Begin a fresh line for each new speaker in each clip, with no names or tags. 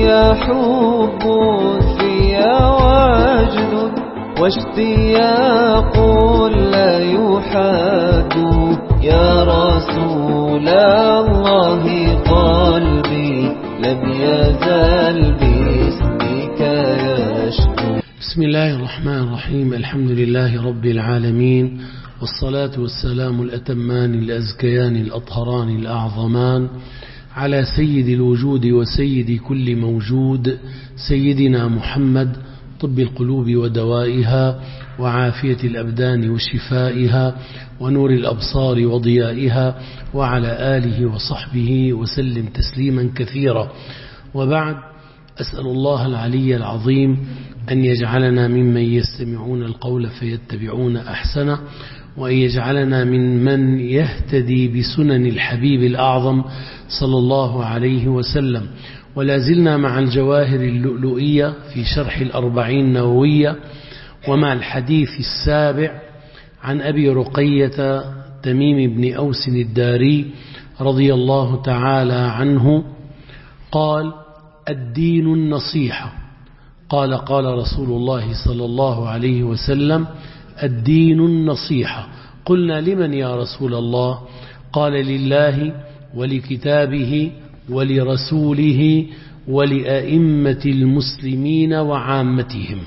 في حب في وجد واشتياق لا يحاد يا رسول الله قلبي لم يزل باسمك يشكو.
بسم الله الرحمن الرحيم. الحمد لله رب العالمين، والصلاة والسلام الأتمان الأزكيان الأطهران الأعظمان على سيد الوجود وسيد كل موجود، سيدنا محمد طب القلوب ودوائها وعافية الأبدان وشفائها ونور الأبصار وضيائها، وعلى آله وصحبه وسلم تسليما كثيرا. وبعد، أسأل الله العلي العظيم أن يجعلنا ممن يستمعون القول فيتبعون أحسنه، وأن يجعلنا من يهتدي بسنن الحبيب الأعظم صلى الله عليه وسلم. ولا زلنا مع الجواهر اللؤلؤية في شرح الأربعين نووية، ومع الحديث السابع عن أبي رقية تميم بن أوس الداري رضي الله تعالى عنه قال: الدين النصيحة. قال رسول الله صلى الله عليه وسلم: الدين النصيحة. قلنا: لمن يا رسول الله؟ قال: لله ولكتابه ولرسوله ولأئمة المسلمين وعامتهم.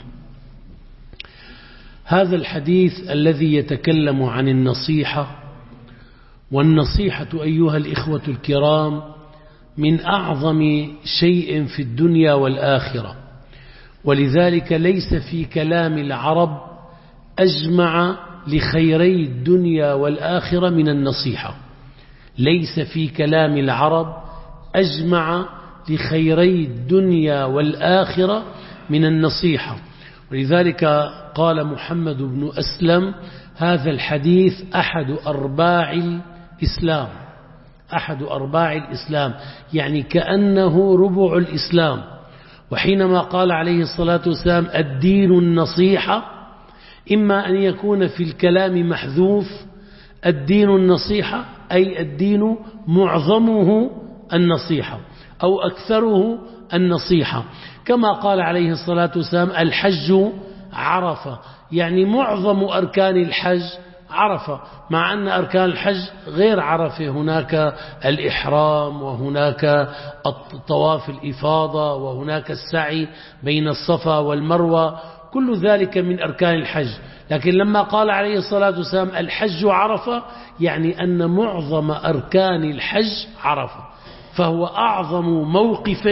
هذا الحديث الذي يتكلم عن النصيحة، والنصيحة أيها الإخوة الكرام من أعظم شيء في الدنيا والآخرة، ولذلك ليس في كلام العرب أجمع لخيري الدنيا والآخرة من النصيحة. ليس في كلام العرب أجمع لخيري الدنيا والآخرة من النصيحة. ولذلك قال محمد بن أسلم: هذا الحديث أحد أرباع الإسلام. أحد أرباع الإسلام يعني كأنه ربع الإسلام. وحينما قال عليه الصلاة والسلام: الدين النصيحة، إما أن يكون في الكلام محذوف الدين النصيحة، أي الدين معظمه النصيحة أو أكثره النصيحة، كما قال عليه الصلاة والسلام: الحج عرفة، يعني معظم أركان الحج عرفة، مع أن أركان الحج غير عرفة، هناك الإحرام، وهناك طواف الإفاضة، وهناك السعي بين الصفا والمروة، كل ذلك من أركان الحج. لكن لما قال عليه الصلاة والسلام: الحج عرفة، يعني أن معظم أركان الحج عرفة، فهو أعظم موقف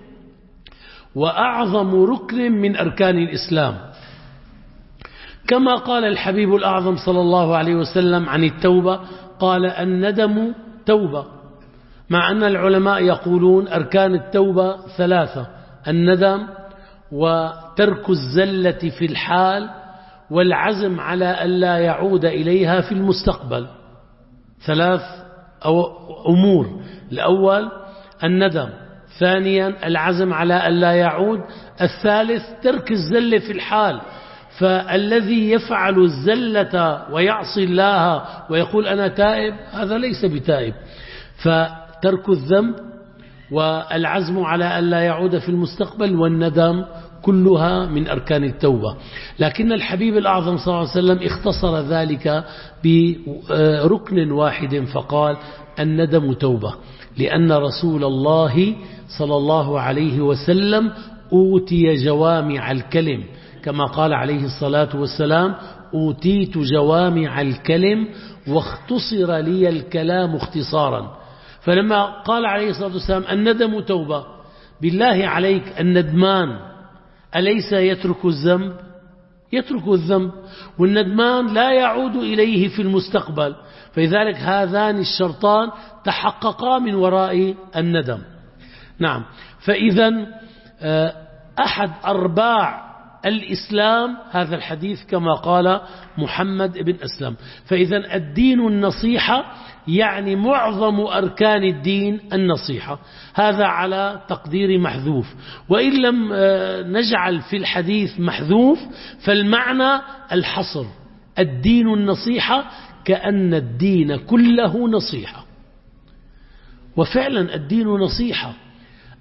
وأعظم ركن من أركان الإسلام. كما قال الحبيب الأعظم صلى الله عليه وسلم عن التوبة، قال: الندم توبة، مع أن العلماء يقولون أركان التوبة ثلاثة: الندم، وترك الزلة في الحال، والعزم على ألا يعود إليها في المستقبل. ثلاث أمور: الأول الندم، ثانيا العزم على ألا يعود، الثالث ترك الزلة في الحال. فالذي يفعل الزلة ويعصي الله ويقول أنا تائب، هذا ليس بتائب. فترك الذنب والعزم على ألا يعود في المستقبل والندم كلها من أركان التوبة. لكن الحبيب الأعظم صلى الله عليه وسلم اختصر ذلك بركن واحد فقال: الندم توبة، لأن رسول الله صلى الله عليه وسلم أوتي جوامع الكلم، كما قال عليه الصلاة والسلام: أوتيت جوامع الكلم واختصر لي الكلام اختصارا. فلما قال عليه الصلاة والسلام: الندم توبة، بالله عليك الندمان أليس يترك الذنب؟ يترك الذنب، والندمان لا يعود إليه في المستقبل، فلذلك هذان الشرطان تحققا من وراء الندم. نعم، فإذا أحد أرباع الإسلام هذا الحديث كما قال محمد بن أسلم. فإذا الدين النصيحة يعني معظم أركان الدين النصيحة، هذا على تقدير محذوف. وإن لم نجعل في الحديث محذوف فالمعنى الحصر: الدين النصيحة، كأن الدين كله نصيحة. وفعلا الدين نصيحة.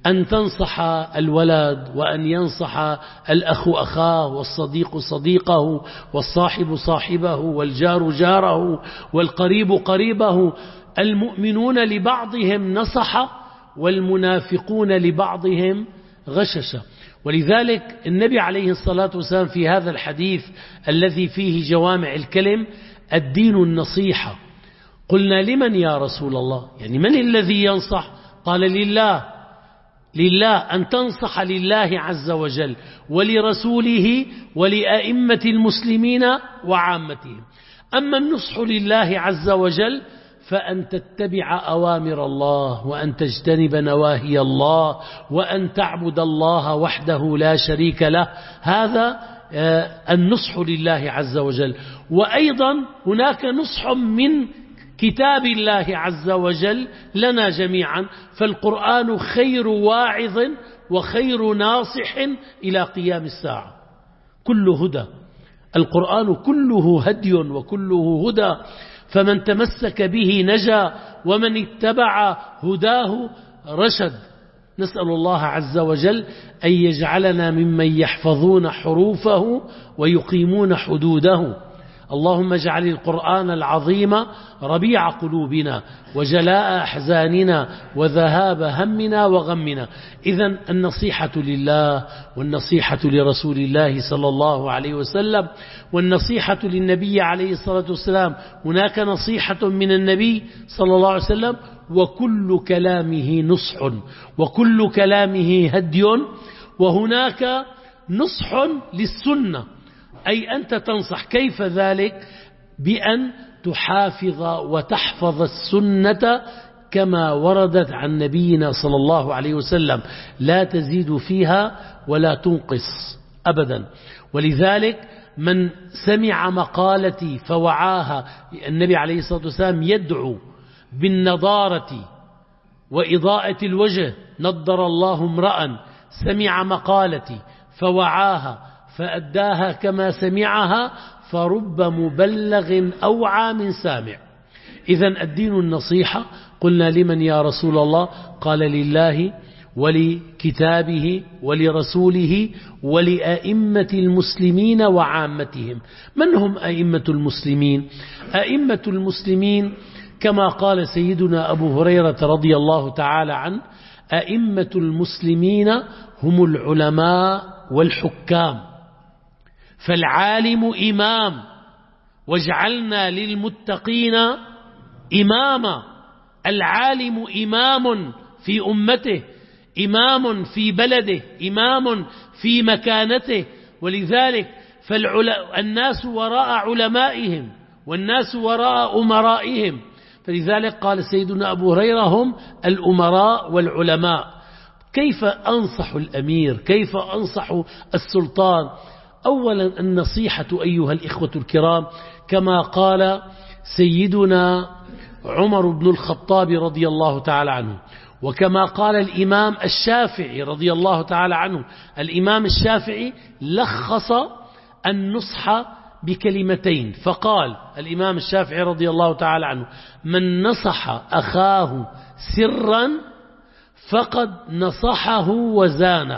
أن تنصح الولد، وأن ينصح الأخ أخاه، والصديق صديقه، والصاحب صاحبه، والجار جاره، والقريب قريبه. المؤمنون لبعضهم نصح، والمنافقون لبعضهم غشش. ولذلك النبي عليه الصلاة والسلام في هذا الحديث الذي فيه جوامع الكلم: الدين النصيحة. قلنا: لمن يا رسول الله؟ يعني من الذي ينصح؟ قال: لله، أن تنصح لله عز وجل ولرسوله ولأئمة المسلمين وعامتهم. أما النصح لله عز وجل فأن تتبع أوامر الله، وأن تجتنب نواهي الله، وأن تعبد الله وحده لا شريك له. هذا النصح لله عز وجل. وأيضا هناك نصح من كتاب الله عز وجل لنا جميعا، فالقرآن خير واعظ وخير ناصح إلى قيام الساعة، كله هدى. القرآن كله هدي وكله هدى، فمن تمسك به نجا، ومن اتبع هداه رشد. نسأل الله عز وجل أن يجعلنا ممن يحفظون حروفه ويقيمون حدوده. اللهم اجعل القرآن العظيم ربيع قلوبنا، وجلاء أحزاننا، وذهاب همنا وغمنا. إذن النصيحة لله، والنصيحة لرسول الله صلى الله عليه وسلم، والنصيحة للنبي عليه الصلاة والسلام. هناك نصيحة من النبي صلى الله عليه وسلم، وكل كلامه نصح، وكل كلامه هدي. وهناك نصح للسنة، أي أنت تنصح. كيف ذلك؟ بأن تحافظ وتحفظ السنة كما وردت عن نبينا صلى الله عليه وسلم، لا تزيد فيها ولا تنقص أبدا. ولذلك من سمع مقالتي فوعاها، النبي عليه الصلاة والسلام يدعو بالنضارة وإضاءة الوجه: نضر الله امرأ سمع مقالتي فوعاها فأداها كما سمعها، فرب مبلغ أوعى من سامع. إذن الدين النصيحة. قلنا: لمن يا رسول الله؟ قال: لله ولكتابه ولرسوله ولأئمة المسلمين وعامتهم. من هم أئمة المسلمين؟ أئمة المسلمين كما قال سيدنا أبو هريرة رضي الله تعالى عنه: أئمة المسلمين هم العلماء والحكام، فالعالم إمام، واجعلنا للمتقين إماما. العالم إمام في أمته، إمام في بلده، إمام في مكانته. ولذلك الناس وراء علمائهم، والناس وراء أمرائهم. فلذلك قال سيدنا أبو هريرة: هم الأمراء والعلماء. كيف أنصح الأمير؟ كيف أنصح السلطان؟ أولا النصيحة أيها الإخوة الكرام، كما قال سيدنا عمر بن الخطاب رضي الله تعالى عنه، وكما قال الإمام الشافعي رضي الله تعالى عنه. الإمام الشافعي لخص النصح بكلمتين، فقال الإمام الشافعي رضي الله تعالى عنه: من نصح أخاه سرا فقد نصحه وزان،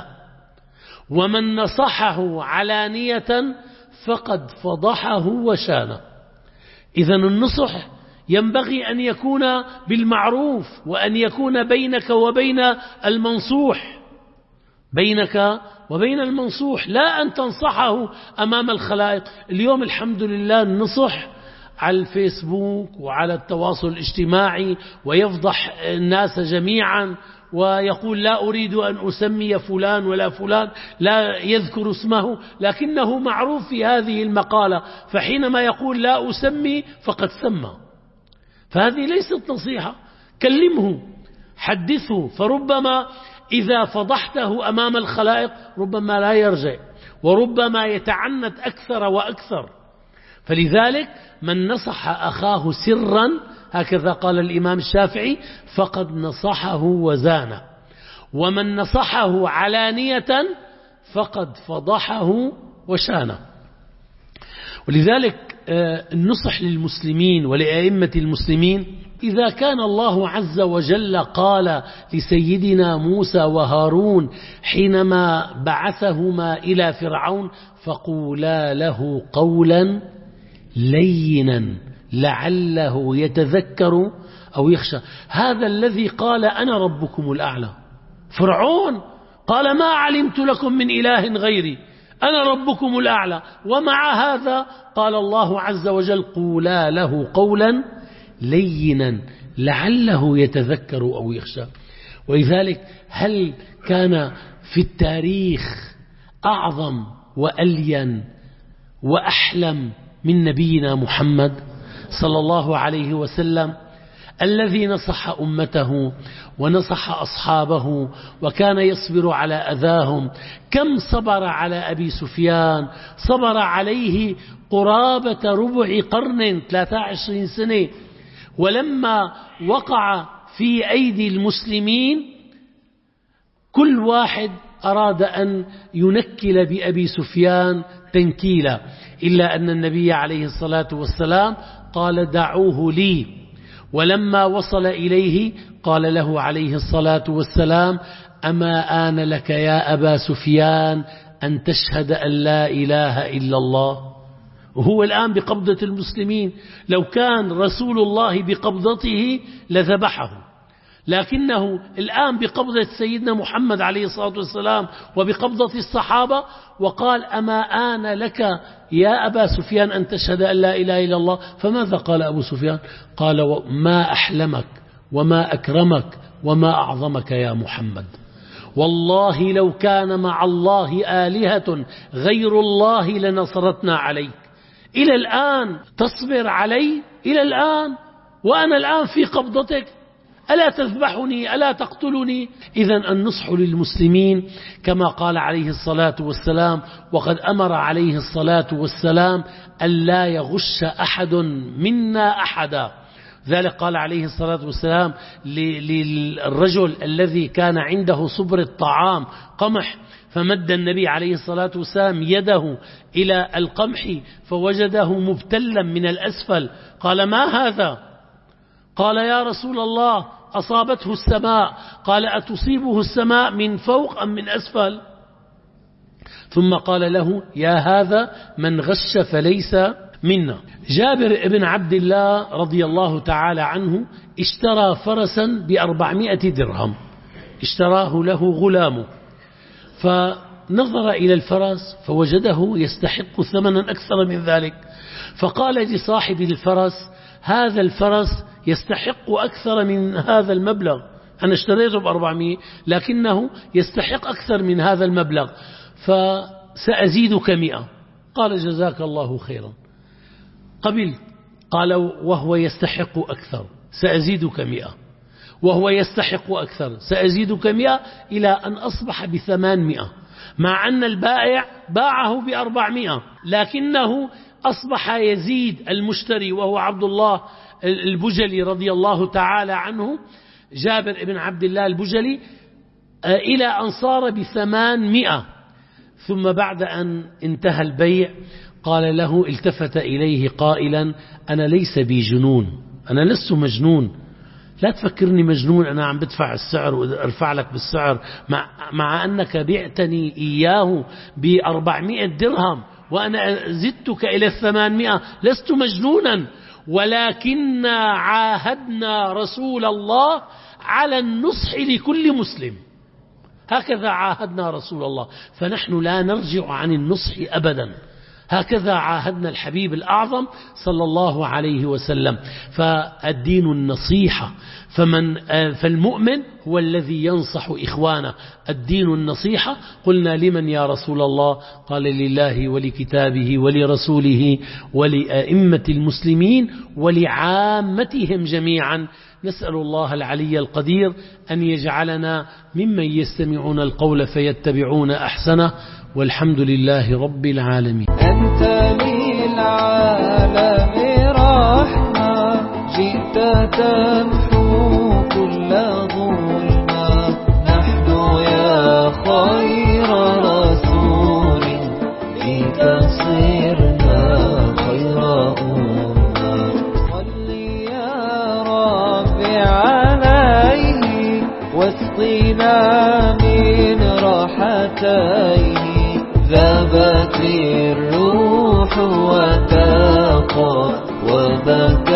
ومن نصحه علانية فقد فضحه وشان. إذن النصح ينبغي أن يكون بالمعروف، وأن يكون بينك وبين المنصوح، بينك وبين المنصوح، لا أن تنصحه أمام الخلائق. اليوم الحمد لله النصح على الفيسبوك وعلى التواصل الاجتماعي، ويفضح الناس جميعا، ويقول: لا أريد أن أسمي فلان ولا فلان، لا يذكر اسمه، لكنه معروف في هذه المقالة، فحينما يقول لا أسمي فقد سمى. فهذه ليست نصيحة. كلمه، حدثه، فربما إذا فضحته أمام الخلائق ربما لا يرجع، وربما يتعنت أكثر وأكثر. فلذلك من نصح أخاه سرا، هكذا قال الإمام الشافعي، فقد نصحه وزان، ومن نصحه علانية فقد فضحه وشان. ولذلك النصح للمسلمين ولأئمة المسلمين، إذا كان الله عز وجل قال لسيدنا موسى وهارون حينما بعثهما إلى فرعون فقولا له قولا لينا لعله يتذكر أو يخشى، هذا الذي قال أنا ربكم الأعلى. فرعون قال ما علمت لكم من إله غيري أنا ربكم الأعلى، ومع هذا قال الله عز وجل قولا له قولا لينا لعله يتذكر أو يخشى. ولذلك هل كان في التاريخ أعظم وألين وأحلم من نبينا محمد صلى الله عليه وسلم، الذي نصح أمته ونصح أصحابه وكان يصبر على أذاهم؟ كم صبر على أبي سفيان؟ صبر عليه قرابة ربع قرن 23 سنة، ولما وقع في أيدي المسلمين كل واحد أراد أن ينكل بأبي سفيان تنكيلا، إلا أن النبي عليه الصلاة والسلام قال دعوه لي، ولما وصل إليه قال له عليه الصلاة والسلام أما آن لك يا أبا سفيان أن تشهد أن لا إله إلا الله. وهو الآن بقبضة المسلمين، لو كان رسول الله بقبضته لذبحه، لكنه الآن بقبضة سيدنا محمد عليه الصلاة والسلام وبقبضة الصحابة، وقال أما آن لك يا أبا سفيان أن تشهد أن لا إله إلا الله. فماذا قال أبو سفيان؟ قال ما أحلمك وما أكرمك وما أعظمك يا محمد، والله لو كان مع الله آلهة غير الله لنصرتنا عليك. إلى الآن تصبر علي؟ إلى الآن وأنا الآن في قبضتك، ألا تذبحني؟ ألا تقتلني؟ إذن النصح للمسلمين كما قال عليه الصلاة والسلام، وقد أمر عليه الصلاة والسلام ألا يغش أحد منا أحدا. ذلك قال عليه الصلاة والسلام للرجل الذي كان عنده صبر الطعام قمح، فمد النبي عليه الصلاة والسلام يده إلى القمح فوجده مبتلا من الأسفل، قال ما هذا؟ قال يا رسول الله أصابته السماء. قال أتصيبه السماء من فوق أم من أسفل؟ ثم قال له يا هذا من غش فليس منا. جابر بن عبد الله رضي الله تعالى عنه اشترى فرسا ب400 درهم، اشتراه له غلامه، فنظر إلى الفرس فوجده يستحق ثمنا أكثر من ذلك، فقال لصاحب الفرس هذا الفرس يستحق أكثر من هذا المبلغ، أنا اشتريته ب400 لكنه يستحق أكثر من هذا المبلغ، فسأزيدك 100. قال جزاك الله خيرا. قبل. قال وهو يستحق أكثر سأزيدك 100، وهو يستحق أكثر سأزيدك 100، إلى أن أصبح ب800، مع أن البائع باعه ب400، لكنه أصبح يزيد المشتري وهو عبد الله البجلي رضي الله تعالى عنه، جابر بن عبد الله البجلي، إلى أن صار ب800. ثم بعد أن انتهى البيع قال له، التفت إليه قائلا أنا ليس بي جنون، أنا لست مجنون، لا تفكرني مجنون، أنا عم بدفع السعر وأرفع لك بالسعر مع أنك بعتني إياه ب400 درهم وأنا زدتك إلى 800، لست مجنونا، ولكن عاهدنا رسول الله على النصح لكل مسلم، هكذا عاهدنا رسول الله، فنحن لا نرجع عن النصح أبدا، هكذا عاهدنا الحبيب الأعظم صلى الله عليه وسلم. فالدين النصيحة، فالمؤمن هو الذي ينصح إخوانه، الدين النصيحة. قلنا لمن يا رسول الله؟ قال لله ولكتابه ولرسوله ولأئمة المسلمين ولعامتهم جميعا. نسأل الله العلي القدير أن يجعلنا ممن يستمعون القول فيتبعون أحسنه، والحمد لله رب العالمين.
أنت للعالم رحمة، جئت تمحو كل ظلمة، نحن يا خير رسول فيك صرنا خير هاتين ذابت الروح وتاقى وبكى